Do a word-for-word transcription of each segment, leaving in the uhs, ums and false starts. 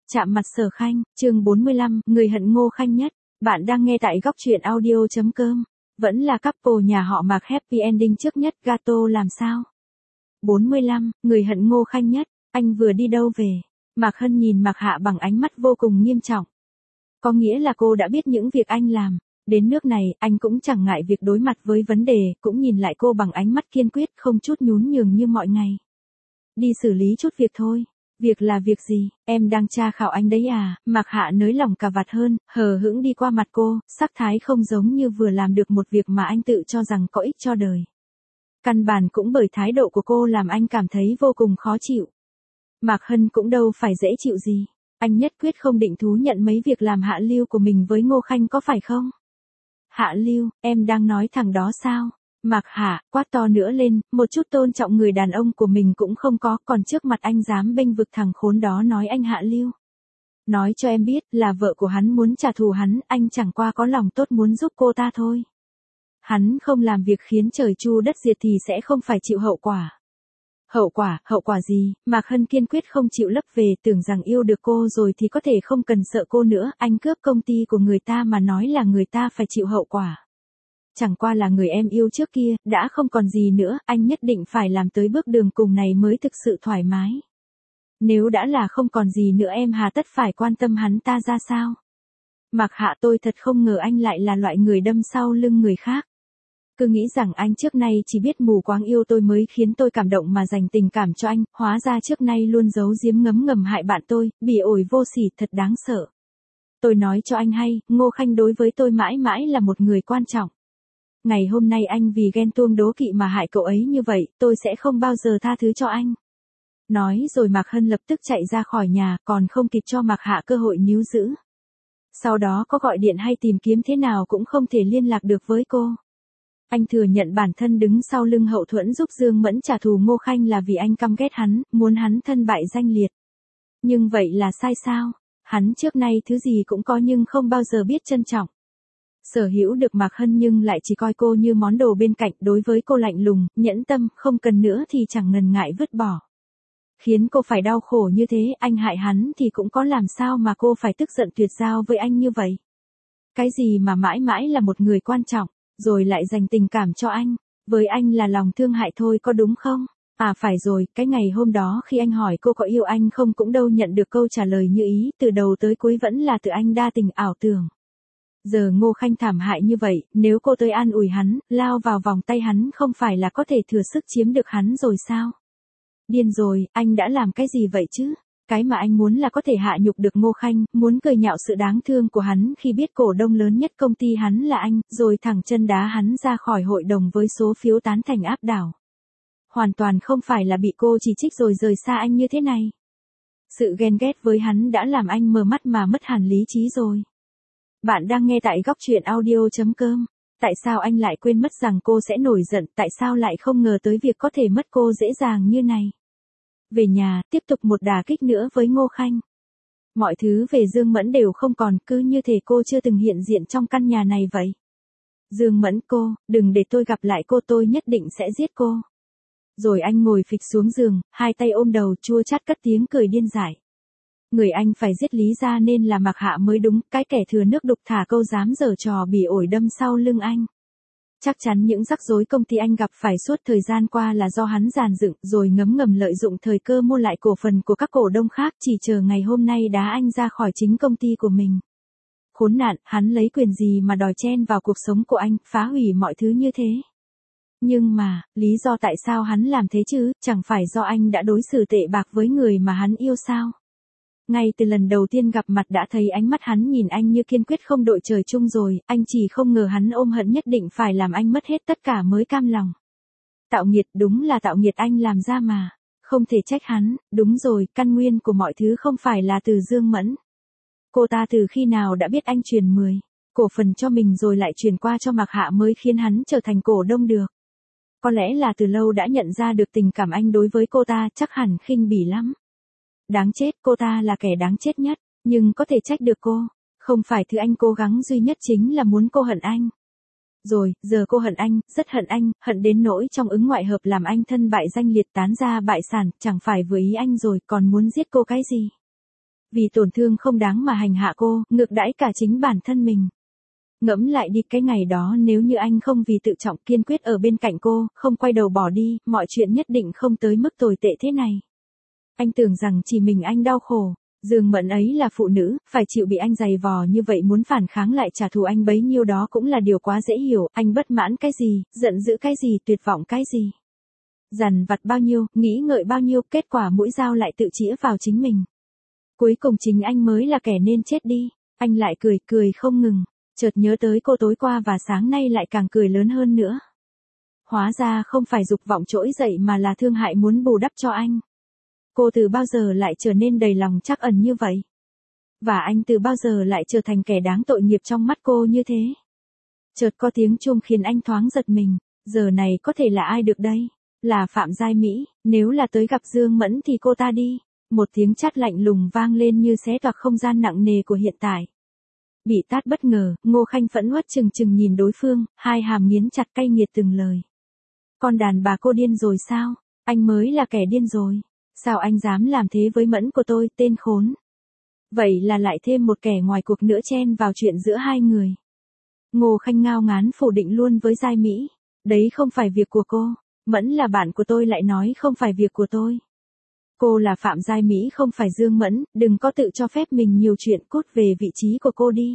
Chạm mặt Sở Khanh, chương bốn mươi lăm, người hận Ngô Khanh nhất. Bạn đang nghe tại góc truyện audio chấm com. Vẫn là couple nhà họ Mạc happy ending trước nhất, gato làm sao? bốn mươi lăm, người hận Ngô Khanh nhất. Anh vừa đi đâu về? Mạc Hân nhìn Mạc Hạ bằng ánh mắt vô cùng nghiêm trọng. Có nghĩa là cô đã biết những việc anh làm. Đến nước này, anh cũng chẳng ngại việc đối mặt với vấn đề, cũng nhìn lại cô bằng ánh mắt kiên quyết, không chút nhún nhường như mọi ngày. Đi xử lý chút việc thôi. Việc là việc gì, em đang tra khảo anh đấy à? Mạc Hạ nới lỏng cà vạt hơn, hờ hững đi qua mặt cô, sắc thái không giống như vừa làm được một việc mà anh tự cho rằng có ích cho đời. Căn bản cũng bởi thái độ của cô làm anh cảm thấy vô cùng khó chịu. Mạc Hân cũng đâu phải dễ chịu gì, anh nhất quyết không định thú nhận mấy việc làm hạ lưu của mình với Ngô Khanh có phải không? Hạ lưu, em đang nói thằng đó sao? Mạc Hạ, quát to nữa lên, một chút tôn trọng người đàn ông của mình cũng không có, còn trước mặt anh dám bênh vực thằng khốn đó nói anh hạ lưu. Nói cho em biết, là vợ của hắn muốn trả thù hắn, anh chẳng qua có lòng tốt muốn giúp cô ta thôi. Hắn không làm việc khiến trời chu đất diệt thì sẽ không phải chịu hậu quả. Hậu quả, hậu quả gì? Mạc Hân kiên quyết không chịu lấp về, tưởng rằng yêu được cô rồi thì có thể không cần sợ cô nữa, anh cướp công ty của người ta mà nói là người ta phải chịu hậu quả. Chẳng qua là người em yêu trước kia, đã không còn gì nữa, anh nhất định phải làm tới bước đường cùng này mới thực sự thoải mái. Nếu đã là không còn gì nữa em hà tất phải quan tâm hắn ta ra sao? Mạc Hạ, tôi thật không ngờ anh lại là loại người đâm sau lưng người khác. Cứ nghĩ rằng anh trước nay chỉ biết mù quáng yêu tôi mới khiến tôi cảm động mà dành tình cảm cho anh, hóa ra trước nay luôn giấu giếm ngấm ngầm hại bạn tôi, bỉ ổi vô sỉ, thật đáng sợ. Tôi nói cho anh hay, Ngô Khanh đối với tôi mãi mãi là một người quan trọng. Ngày hôm nay anh vì ghen tuông đố kỵ mà hại cậu ấy như vậy, tôi sẽ không bao giờ tha thứ cho anh. Nói rồi Mạc Hân lập tức chạy ra khỏi nhà, còn không kịp cho Mạc Hạ cơ hội níu giữ. Sau đó có gọi điện hay tìm kiếm thế nào cũng không thể liên lạc được với cô. Anh thừa nhận bản thân đứng sau lưng hậu thuẫn giúp Dương Mẫn trả thù Ngô Khanh là vì anh căm ghét hắn, muốn hắn thân bại danh liệt. Nhưng vậy là sai sao? Hắn trước nay thứ gì cũng có nhưng không bao giờ biết trân trọng. Sở hữu được Mạc Hân nhưng lại chỉ coi cô như món đồ bên cạnh, đối với cô lạnh lùng, nhẫn tâm, không cần nữa thì chẳng ngần ngại vứt bỏ. Khiến cô phải đau khổ như thế, anh hại hắn thì cũng có làm sao mà cô phải tức giận tuyệt giao với anh như vậy. Cái gì mà mãi mãi là một người quan trọng, rồi lại dành tình cảm cho anh, với anh là lòng thương hại thôi có đúng không? À phải rồi, cái ngày hôm đó khi anh hỏi cô có yêu anh không cũng đâu nhận được câu trả lời như ý, từ đầu tới cuối vẫn là tự anh đa tình ảo tưởng. Giờ Ngô Khanh thảm hại như vậy, nếu cô tới an ủi hắn, lao vào vòng tay hắn không phải là có thể thừa sức chiếm được hắn rồi sao? Điên rồi, anh đã làm cái gì vậy chứ? Cái mà anh muốn là có thể hạ nhục được Ngô Khanh, muốn cười nhạo sự đáng thương của hắn khi biết cổ đông lớn nhất công ty hắn là anh, rồi thẳng chân đá hắn ra khỏi hội đồng với số phiếu tán thành áp đảo. Hoàn toàn không phải là bị cô chỉ trích rồi rời xa anh như thế này. Sự ghen ghét với hắn đã làm anh mờ mắt mà mất hẳn lý trí rồi. Bạn đang nghe tại góc truyện audio chấm com. Tại sao anh lại quên mất rằng cô sẽ nổi giận, tại sao lại không ngờ tới việc có thể mất cô dễ dàng như này? Về nhà, tiếp tục một đả kích nữa với Ngô Khanh. Mọi thứ về Dương Mẫn đều không còn, cứ như thể cô chưa từng hiện diện trong căn nhà này vậy. Dương Mẫn, cô, đừng để tôi gặp lại cô, tôi nhất định sẽ giết cô. Rồi anh ngồi phịch xuống giường, hai tay ôm đầu, chua chát cất tiếng cười điên dại. Người anh phải giết lý ra nên là Mạc Hạ mới đúng, cái kẻ thừa nước đục thả câu dám giở trò bỉ ổi đâm sau lưng anh. Chắc chắn những rắc rối công ty anh gặp phải suốt thời gian qua là do hắn dàn dựng, rồi ngấm ngầm lợi dụng thời cơ mua lại cổ phần của các cổ đông khác, chỉ chờ ngày hôm nay đá anh ra khỏi chính công ty của mình. Khốn nạn, hắn lấy quyền gì mà đòi chen vào cuộc sống của anh, phá hủy mọi thứ như thế. Nhưng mà, lý do tại sao hắn làm thế chứ, chẳng phải do anh đã đối xử tệ bạc với người mà hắn yêu sao? Ngay từ lần đầu tiên gặp mặt đã thấy ánh mắt hắn nhìn anh như kiên quyết không đội trời chung rồi, anh chỉ không ngờ hắn ôm hận nhất định phải làm anh mất hết tất cả mới cam lòng. Tạo nghiệt, đúng là tạo nghiệt anh làm ra mà. Không thể trách hắn, đúng rồi, căn nguyên của mọi thứ không phải là từ Dương Mẫn. Cô ta từ khi nào đã biết anh truyền mười cổ phần cho mình rồi lại truyền qua cho Mạc Hạ mới khiến hắn trở thành cổ đông được. Có lẽ là từ lâu đã nhận ra được tình cảm anh đối với cô ta, chắc hẳn khinh bỉ lắm. Đáng chết, cô ta là kẻ đáng chết nhất, nhưng có thể trách được cô, không phải thứ anh cố gắng duy nhất chính là muốn cô hận anh. Rồi, giờ cô hận anh, rất hận anh, hận đến nỗi trong ứng ngoại hợp làm anh thân bại danh liệt tán ra bại sản, chẳng phải vừa ý anh rồi, còn muốn giết cô cái gì? Vì tổn thương không đáng mà hành hạ cô, ngược đãi cả chính bản thân mình. Ngẫm lại đi, cái ngày đó nếu như anh không vì tự trọng kiên quyết ở bên cạnh cô, không quay đầu bỏ đi, mọi chuyện nhất định không tới mức tồi tệ thế này. Anh tưởng rằng chỉ mình anh đau khổ. Dương Mẫn ấy là phụ nữ, phải chịu bị anh giày vò như vậy, muốn phản kháng lại trả thù anh bấy nhiêu đó cũng là điều quá dễ hiểu. Anh bất mãn cái gì, giận dữ cái gì, tuyệt vọng cái gì. Dằn vặt bao nhiêu, nghĩ ngợi bao nhiêu, kết quả mũi dao lại tự chĩa vào chính mình. Cuối cùng chính anh mới là kẻ nên chết đi. Anh lại cười, cười không ngừng. Chợt nhớ tới cô tối qua và sáng nay lại càng cười lớn hơn nữa. Hóa ra không phải dục vọng trỗi dậy mà là thương hại muốn bù đắp cho anh. Cô từ bao giờ lại trở nên đầy lòng trắc ẩn như vậy? Và anh từ bao giờ lại trở thành kẻ đáng tội nghiệp trong mắt cô như thế? Chợt có tiếng chuông khiến anh thoáng giật mình. Giờ này có thể là ai được đây? Là Phạm Giai Mỹ. Nếu là tới gặp Dương Mẫn thì cô ta đi. Một tiếng chát lạnh lùng vang lên như xé toạc không gian nặng nề của hiện tại. Bị tát bất ngờ, Ngô Khanh phẫn uất chừng chừng nhìn đối phương, hai hàm nghiến chặt cay nghiệt từng lời. Con đàn bà cô điên rồi sao? Anh mới là kẻ điên rồi. Sao anh dám làm thế với Mẫn của tôi, tên khốn? Vậy là lại thêm một kẻ ngoài cuộc nữa chen vào chuyện giữa hai người. Ngô Khanh ngao ngán phủ định luôn với Giai Mỹ. Đấy không phải việc của cô. Mẫn là bạn của tôi lại nói không phải việc của tôi. Cô là Phạm Giai Mỹ không phải Dương Mẫn, đừng có tự cho phép mình nhiều chuyện, cút về vị trí của cô đi.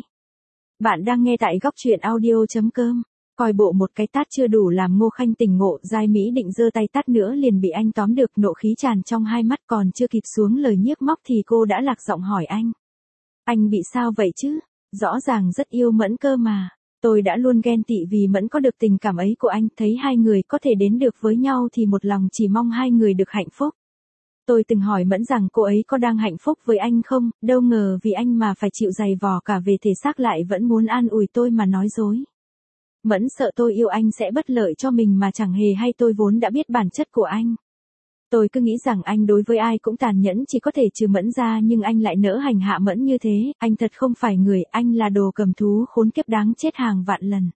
Bạn đang nghe tại góc truyện audio.com. Coi bộ một cái tát chưa đủ làm Ngô Khanh tỉnh ngộ, Giai Mỹ định giơ tay tát nữa liền bị anh tóm được, nộ khí tràn trong hai mắt, còn chưa kịp xuống lời nhiếc móc thì cô đã lạc giọng hỏi anh. Anh bị sao vậy chứ? Rõ ràng rất yêu Mẫn cơ mà. Tôi đã luôn ghen tị vì Mẫn có được tình cảm ấy của anh, thấy hai người có thể đến được với nhau thì một lòng chỉ mong hai người được hạnh phúc. Tôi từng hỏi Mẫn rằng cô ấy có đang hạnh phúc với anh không, đâu ngờ vì anh mà phải chịu giày vò cả về thể xác lại vẫn muốn an ủi tôi mà nói dối. Mẫn sợ tôi yêu anh sẽ bất lợi cho mình mà chẳng hề hay, tôi vốn đã biết bản chất của anh. Tôi cứ nghĩ rằng anh đối với ai cũng tàn nhẫn chỉ có thể trừ Mẫn ra, nhưng anh lại nỡ hành hạ Mẫn như thế, anh thật không phải người, anh là đồ cầm thú khốn kiếp đáng chết hàng vạn lần.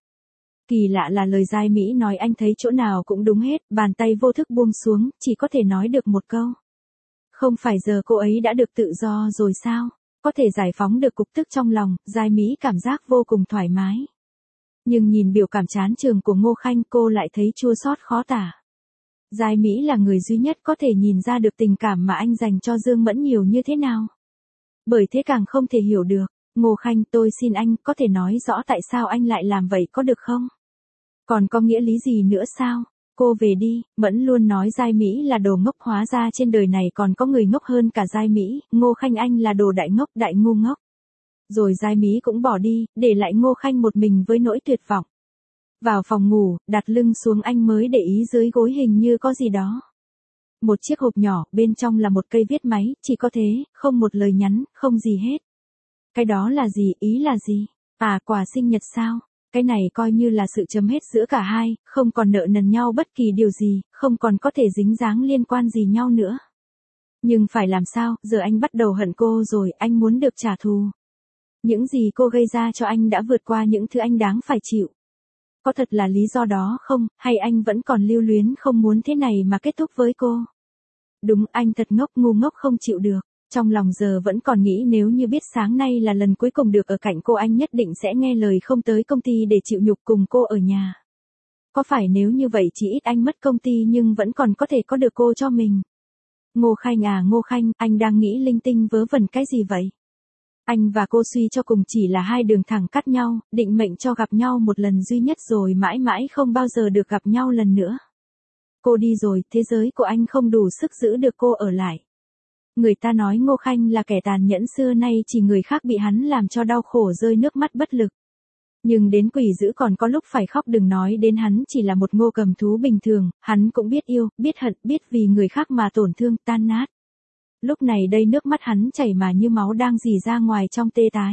Kỳ lạ là lời Giai Mỹ nói anh thấy chỗ nào cũng đúng hết, bàn tay vô thức buông xuống, chỉ có thể nói được một câu. Không phải giờ cô ấy đã được tự do rồi sao? Có thể giải phóng được cục tức trong lòng, Giai Mỹ cảm giác vô cùng thoải mái. Nhưng nhìn biểu cảm chán chường của Ngô Khanh cô lại thấy chua xót khó tả. Giai Mỹ là người duy nhất có thể nhìn ra được tình cảm mà anh dành cho Dương Mẫn nhiều như thế nào. Bởi thế càng không thể hiểu được. Ngô Khanh, tôi xin anh, có thể nói rõ tại sao anh lại làm vậy có được không? Còn có nghĩa lý gì nữa sao? Cô về đi, Mẫn luôn nói Giai Mỹ là đồ ngốc, hóa ra trên đời này còn có người ngốc hơn cả Giai Mỹ, Ngô Khanh anh là đồ đại ngốc, đại ngu ngốc. Rồi Giai Mỹ cũng bỏ đi, để lại Ngô Khanh một mình với nỗi tuyệt vọng. Vào phòng ngủ, đặt lưng xuống anh mới để ý dưới gối hình như có gì đó. Một chiếc hộp nhỏ, bên trong là một cây viết máy, chỉ có thế, không một lời nhắn, không gì hết. Cái đó là gì, ý là gì? À, quà sinh nhật sao? Cái này coi như là sự chấm hết giữa cả hai, không còn nợ nần nhau bất kỳ điều gì, không còn có thể dính dáng liên quan gì nhau nữa. Nhưng phải làm sao, giờ anh bắt đầu hận cô rồi, anh muốn được trả thù. Những gì cô gây ra cho anh đã vượt qua những thứ anh đáng phải chịu. Có thật là lý do đó không, hay anh vẫn còn lưu luyến không muốn thế này mà kết thúc với cô? Đúng, anh thật ngốc, ngu ngốc không chịu được. Trong lòng giờ vẫn còn nghĩ nếu như biết sáng nay là lần cuối cùng được ở cạnh cô anh nhất định sẽ nghe lời không tới công ty để chịu nhục cùng cô ở nhà. Có phải nếu như vậy chỉ ít anh mất công ty nhưng vẫn còn có thể có được cô cho mình. Ngô Khanh à Ngô Khanh, anh đang nghĩ linh tinh vớ vẩn cái gì vậy? Anh và cô suy cho cùng chỉ là hai đường thẳng cắt nhau, định mệnh cho gặp nhau một lần duy nhất rồi mãi mãi không bao giờ được gặp nhau lần nữa. Cô đi rồi, thế giới của anh không đủ sức giữ được cô ở lại. Người ta nói Ngô Khanh là kẻ tàn nhẫn, xưa nay chỉ người khác bị hắn làm cho đau khổ rơi nước mắt bất lực. Nhưng đến quỷ dữ còn có lúc phải khóc, đừng nói đến hắn chỉ là một Ngô cầm thú bình thường, hắn cũng biết yêu, biết hận, biết vì người khác mà tổn thương, tan nát. Lúc này đây nước mắt hắn chảy mà như máu đang rỉ ra ngoài trong tê tái.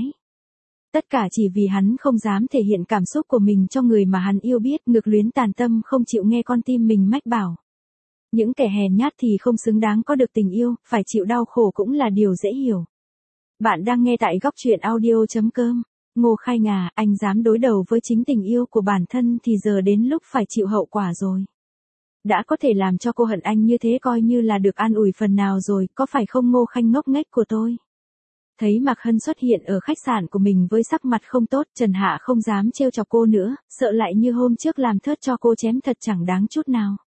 Tất cả chỉ vì hắn không dám thể hiện cảm xúc của mình cho người mà hắn yêu biết, ngược luyến tàn tâm không chịu nghe con tim mình mách bảo. Những kẻ hèn nhát thì không xứng đáng có được tình yêu, phải chịu đau khổ cũng là điều dễ hiểu. Bạn đang nghe tại góc truyện audio.com. Ngô Khanh à, anh dám đối đầu với chính tình yêu của bản thân thì giờ đến lúc phải chịu hậu quả rồi. Đã có thể làm cho cô hận anh như thế coi như là được an ủi phần nào rồi, có phải không Ngô Khanh ngốc nghếch của tôi? Thấy Mạc Hân xuất hiện ở khách sạn của mình với sắc mặt không tốt, Trần Hạ không dám trêu chọc cô nữa, sợ lại như hôm trước làm thớt cho cô chém thật chẳng đáng chút nào.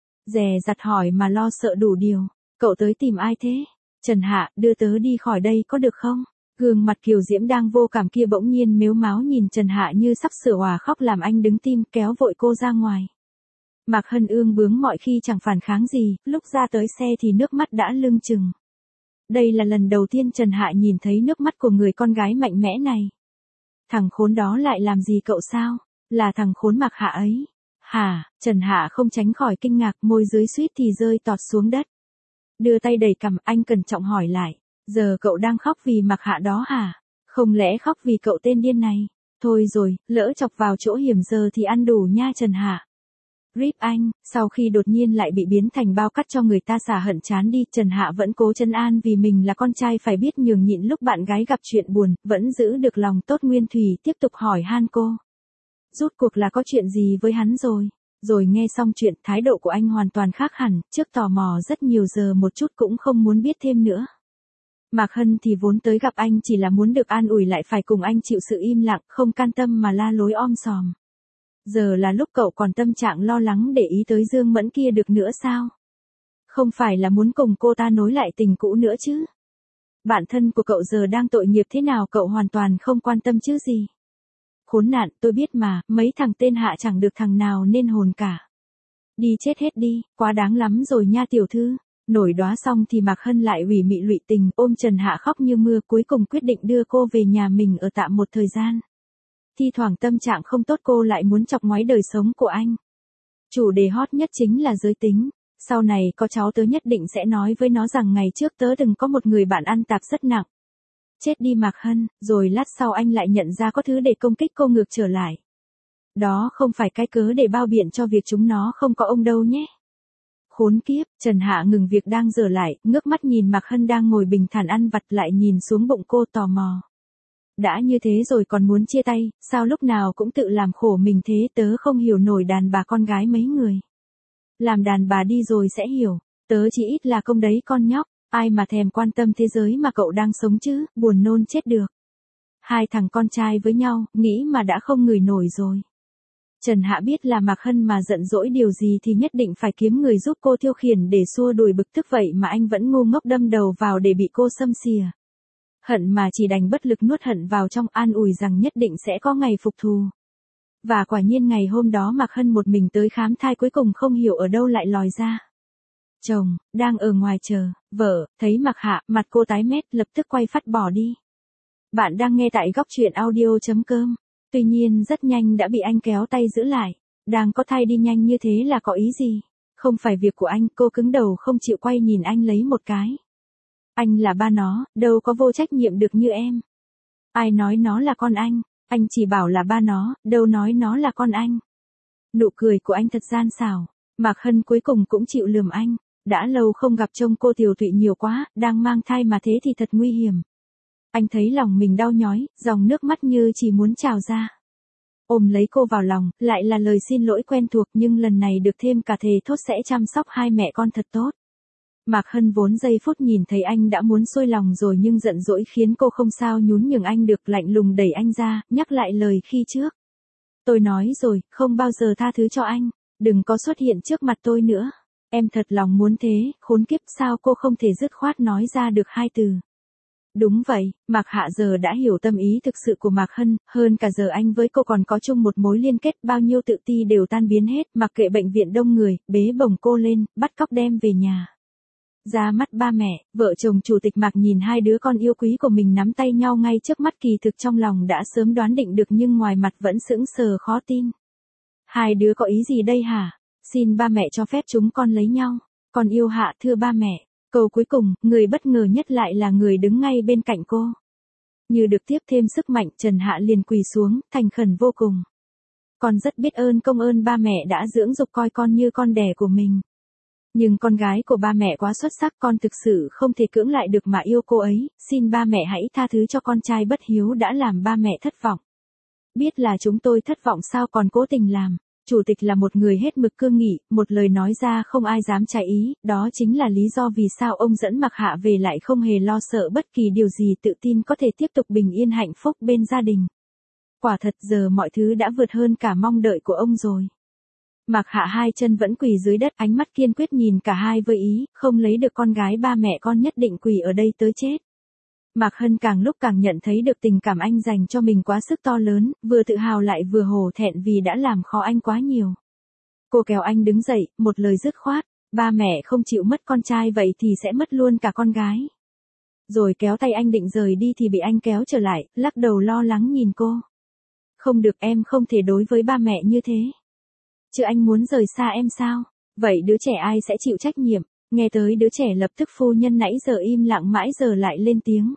Dè dặt hỏi mà lo sợ đủ điều. Cậu tới tìm ai thế? Trần Hạ, đưa tớ đi khỏi đây có được không? Gương mặt kiều diễm đang vô cảm kia bỗng nhiên mếu máo nhìn Trần Hạ như sắp sửa òa khóc làm anh đứng tim kéo vội cô ra ngoài. Mạc Hân ương bướng mọi khi chẳng phản kháng gì, lúc ra tới xe thì nước mắt đã lưng chừng. Đây là lần đầu tiên Trần Hạ nhìn thấy nước mắt của người con gái mạnh mẽ này. Thằng khốn đó lại làm gì cậu sao? Là thằng khốn Mạc Hạ ấy. Hả? Trần Hạ không tránh khỏi kinh ngạc, môi dưới suýt thì rơi tọt xuống đất. Đưa tay đẩy cằm, anh cẩn trọng hỏi lại. Giờ cậu đang khóc vì Mạc Hạ đó hả? Không lẽ khóc vì cậu tên điên này? Thôi rồi, lỡ chọc vào chỗ hiểm giờ thì ăn đủ nha Trần Hạ. Rip anh, sau khi đột nhiên lại bị biến thành bao cắt cho người ta xả hận chán đi, Trần Hạ vẫn cố trấn an vì mình là con trai phải biết nhường nhịn lúc bạn gái gặp chuyện buồn, vẫn giữ được lòng tốt nguyên thủy tiếp tục hỏi han cô. Rốt cuộc là có chuyện gì với hắn rồi? Rồi nghe xong chuyện, thái độ của anh hoàn toàn khác hẳn, trước tò mò rất nhiều giờ một chút cũng không muốn biết thêm nữa. Mạc Hân thì vốn tới gặp anh chỉ là muốn được an ủi lại phải cùng anh chịu sự im lặng, không can tâm mà la lối om sòm. Giờ là lúc cậu còn tâm trạng lo lắng để ý tới Dương Mẫn kia được nữa sao? Không phải là muốn cùng cô ta nối lại tình cũ nữa chứ? Bản thân của cậu giờ đang tội nghiệp thế nào cậu hoàn toàn không quan tâm chứ gì? Khốn nạn, tôi biết mà, mấy thằng tên Hạ chẳng được thằng nào nên hồn cả. Đi chết hết đi, quá đáng lắm rồi nha tiểu thư. Nổi đóa xong thì Mạc Hân lại ủy mị lụy tình, ôm Trần Hạ khóc như mưa, cuối cùng quyết định đưa cô về nhà mình ở tạm một thời gian. Thi thoảng tâm trạng không tốt cô lại muốn chọc ngoáy đời sống của anh. Chủ đề hot nhất chính là giới tính. Sau này có cháu tớ nhất định sẽ nói với nó rằng ngày trước tớ từng có một người bạn ăn tạp rất nặng. Chết đi Mạc Hân, rồi lát sau anh lại nhận ra có thứ để công kích cô ngược trở lại. Đó không phải cái cớ để bao biện cho việc chúng nó không có ông đâu nhé. Khốn kiếp, Trần Hạ ngừng việc đang dở lại, ngước mắt nhìn Mạc Hân đang ngồi bình thản ăn vặt lại nhìn xuống bụng cô tò mò. Đã như thế rồi còn muốn chia tay, sao lúc nào cũng tự làm khổ mình thế, tớ không hiểu nổi đàn bà con gái mấy người. Làm đàn bà đi rồi sẽ hiểu, tớ chỉ ít là công đấy con nhóc, ai mà thèm quan tâm thế giới mà cậu đang sống chứ, buồn nôn chết được. Hai thằng con trai với nhau, nghĩ mà đã không ngửi nổi rồi. Trần Hạ biết là Mạc Hân mà giận dỗi điều gì thì nhất định phải kiếm người giúp cô tiêu khiển để xua đuổi bực tức, vậy mà anh vẫn ngu ngốc đâm đầu vào để bị cô xâm xìa. Hận mà chỉ đành bất lực nuốt hận vào trong, an ủi rằng nhất định sẽ có ngày phục thù. Và quả nhiên ngày hôm đó Mạc Hân một mình tới khám thai, cuối cùng không hiểu ở đâu lại lòi ra. Chồng, đang ở ngoài chờ, vợ, thấy Mạc Hạ, mặt cô tái mét, lập tức quay phát bỏ đi. Bạn đang nghe tại góc truyện audio chấm com. Tuy nhiên rất nhanh đã bị anh kéo tay giữ lại. Đang có thai đi nhanh như thế là có ý gì? Không phải việc của anh, cô cứng đầu không chịu quay nhìn anh lấy một cái. Anh là ba nó, đâu có vô trách nhiệm được như em. Ai nói nó là con anh, anh chỉ bảo là ba nó, đâu nói nó là con anh. Nụ cười của anh thật gian xảo, Mạc Hân cuối cùng cũng chịu lườm anh. Đã lâu không gặp trông cô tiều tụy nhiều quá, đang mang thai mà thế thì thật nguy hiểm. Anh thấy lòng mình đau nhói, dòng nước mắt như chỉ muốn trào ra. Ôm lấy cô vào lòng, lại là lời xin lỗi quen thuộc, nhưng lần này được thêm cả thề thốt sẽ chăm sóc hai mẹ con thật tốt. Mạc Hân vốn giây phút nhìn thấy anh đã muốn xuôi lòng rồi, nhưng giận dỗi khiến cô không sao nhún nhường anh được, lạnh lùng đẩy anh ra, nhắc lại lời khi trước. Tôi nói rồi, không bao giờ tha thứ cho anh, đừng có xuất hiện trước mặt tôi nữa. Em thật lòng muốn thế, khốn kiếp, sao cô không thể dứt khoát nói ra được hai từ. Đúng vậy, Mạc Hạ giờ đã hiểu tâm ý thực sự của Mạc Hân, hơn cả giờ anh với cô còn có chung một mối liên kết, bao nhiêu tự ti đều tan biến hết, mặc kệ bệnh viện đông người, bế bổng cô lên, bắt cóc đem về nhà. Ra mắt ba mẹ, vợ chồng chủ tịch Mạc nhìn hai đứa con yêu quý của mình nắm tay nhau ngay trước mắt, kỳ thực trong lòng đã sớm đoán định được nhưng ngoài mặt vẫn sững sờ khó tin. Hai đứa có ý gì đây hả? Xin ba mẹ cho phép chúng con lấy nhau. Con yêu Hạ thưa ba mẹ. Câu cuối cùng, người bất ngờ nhất lại là người đứng ngay bên cạnh cô. Như được tiếp thêm sức mạnh, Trần Hạ liền quỳ xuống, thành khẩn vô cùng. Con rất biết ơn công ơn ba mẹ đã dưỡng dục coi con như con đẻ của mình. Nhưng con gái của ba mẹ quá xuất sắc, con thực sự không thể cưỡng lại được mà yêu cô ấy, xin ba mẹ hãy tha thứ cho con trai bất hiếu đã làm ba mẹ thất vọng. Biết là chúng tôi thất vọng sao còn cố tình làm. Chủ tịch là một người hết mực cương nghị, một lời nói ra không ai dám trái ý, đó chính là lý do vì sao ông dẫn Mạc Hạ về lại không hề lo sợ bất kỳ điều gì, tự tin có thể tiếp tục bình yên hạnh phúc bên gia đình. Quả thật giờ mọi thứ đã vượt hơn cả mong đợi của ông rồi. Mạc Hạ hai chân vẫn quỳ dưới đất, ánh mắt kiên quyết nhìn cả hai với ý, không lấy được con gái ba mẹ con nhất định quỳ ở đây tới chết. Mạc Hân càng lúc càng nhận thấy được tình cảm anh dành cho mình quá sức to lớn, vừa tự hào lại vừa hổ thẹn vì đã làm khó anh quá nhiều. Cô kéo anh đứng dậy, một lời dứt khoát, ba mẹ không chịu mất con trai vậy thì sẽ mất luôn cả con gái. Rồi kéo tay anh định rời đi thì bị anh kéo trở lại, lắc đầu lo lắng nhìn cô. Không được, em không thể đối với ba mẹ như thế. Chứ anh muốn rời xa em sao? Vậy đứa trẻ ai sẽ chịu trách nhiệm? Nghe tới đứa trẻ lập tức phu nhân nãy giờ im lặng mãi giờ lại lên tiếng.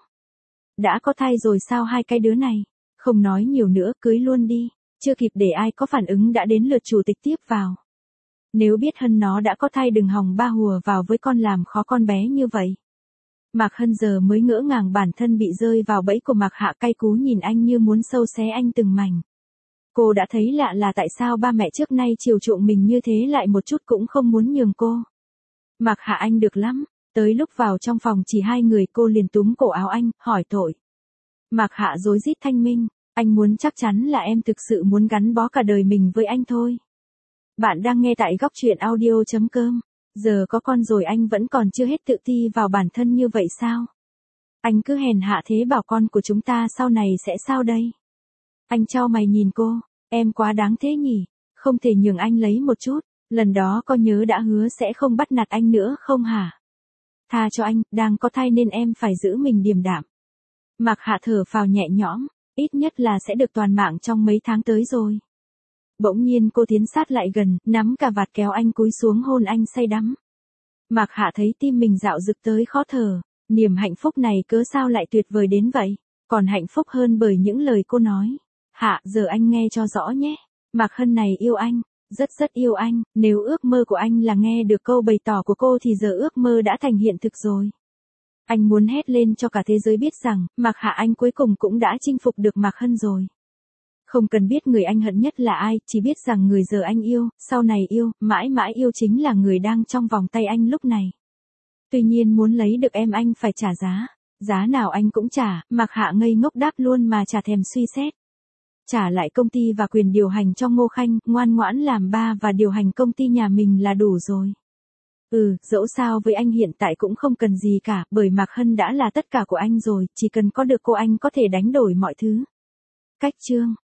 Đã có thai rồi sao hai cái đứa này? Không nói nhiều nữa, cưới luôn đi. Chưa kịp để ai có phản ứng đã đến lượt chủ tịch tiếp vào. Nếu biết Hân nó đã có thai đừng hòng ba hùa vào với con làm khó con bé như vậy. Mạc Hân giờ mới ngỡ ngàng bản thân bị rơi vào bẫy của Mạc Hạ, cay cú nhìn anh như muốn sâu xé anh từng mảnh. Cô đã thấy lạ là tại sao ba mẹ trước nay chiều chuộng mình như thế lại một chút cũng không muốn nhường cô. Mạc Hạ anh được lắm, tới lúc vào trong phòng chỉ hai người cô liền túm cổ áo anh, hỏi tội. Mạc Hạ rối rít thanh minh, anh muốn chắc chắn là em thực sự muốn gắn bó cả đời mình với anh thôi. Bạn đang nghe tại góc truyện audio chấm com. Giờ có con rồi anh vẫn còn chưa hết tự ti vào bản thân như vậy sao? Anh cứ hèn hạ thế bảo con của chúng ta sau này sẽ sao đây? Anh chau mày nhìn cô, em quá đáng thế nhỉ, không thể nhường anh lấy một chút, lần đó có nhớ đã hứa sẽ không bắt nạt anh nữa không hả? Tha cho anh, đang có thai nên em phải giữ mình điềm đạm. Mạc Hạ thở phào nhẹ nhõm, ít nhất là sẽ được toàn mạng trong mấy tháng tới rồi. Bỗng nhiên cô tiến sát lại gần, nắm cà vạt kéo anh cúi xuống hôn anh say đắm. Mạc Hạ thấy tim mình dạo dực tới khó thở, niềm hạnh phúc này cớ sao lại tuyệt vời đến vậy, còn hạnh phúc hơn bởi những lời cô nói. Hạ, giờ anh nghe cho rõ nhé, Mạc Hân này yêu anh, rất rất yêu anh, nếu ước mơ của anh là nghe được câu bày tỏ của cô thì giờ ước mơ đã thành hiện thực rồi. Anh muốn hét lên cho cả thế giới biết rằng, Mạc Hạ anh cuối cùng cũng đã chinh phục được Mạc Hân rồi. Không cần biết người anh hận nhất là ai, chỉ biết rằng người giờ anh yêu, sau này yêu, mãi mãi yêu chính là người đang trong vòng tay anh lúc này. Tuy nhiên muốn lấy được em anh phải trả giá, giá nào anh cũng trả, Mạc Hạ ngây ngốc đáp luôn mà chả thèm suy xét. Trả lại công ty và quyền điều hành cho Ngô Khanh, ngoan ngoãn làm ba và điều hành công ty nhà mình là đủ rồi. Ừ, dẫu sao với anh hiện tại cũng không cần gì cả, bởi Mạc Hân đã là tất cả của anh rồi, chỉ cần có được cô anh có thể đánh đổi mọi thứ. Cách chương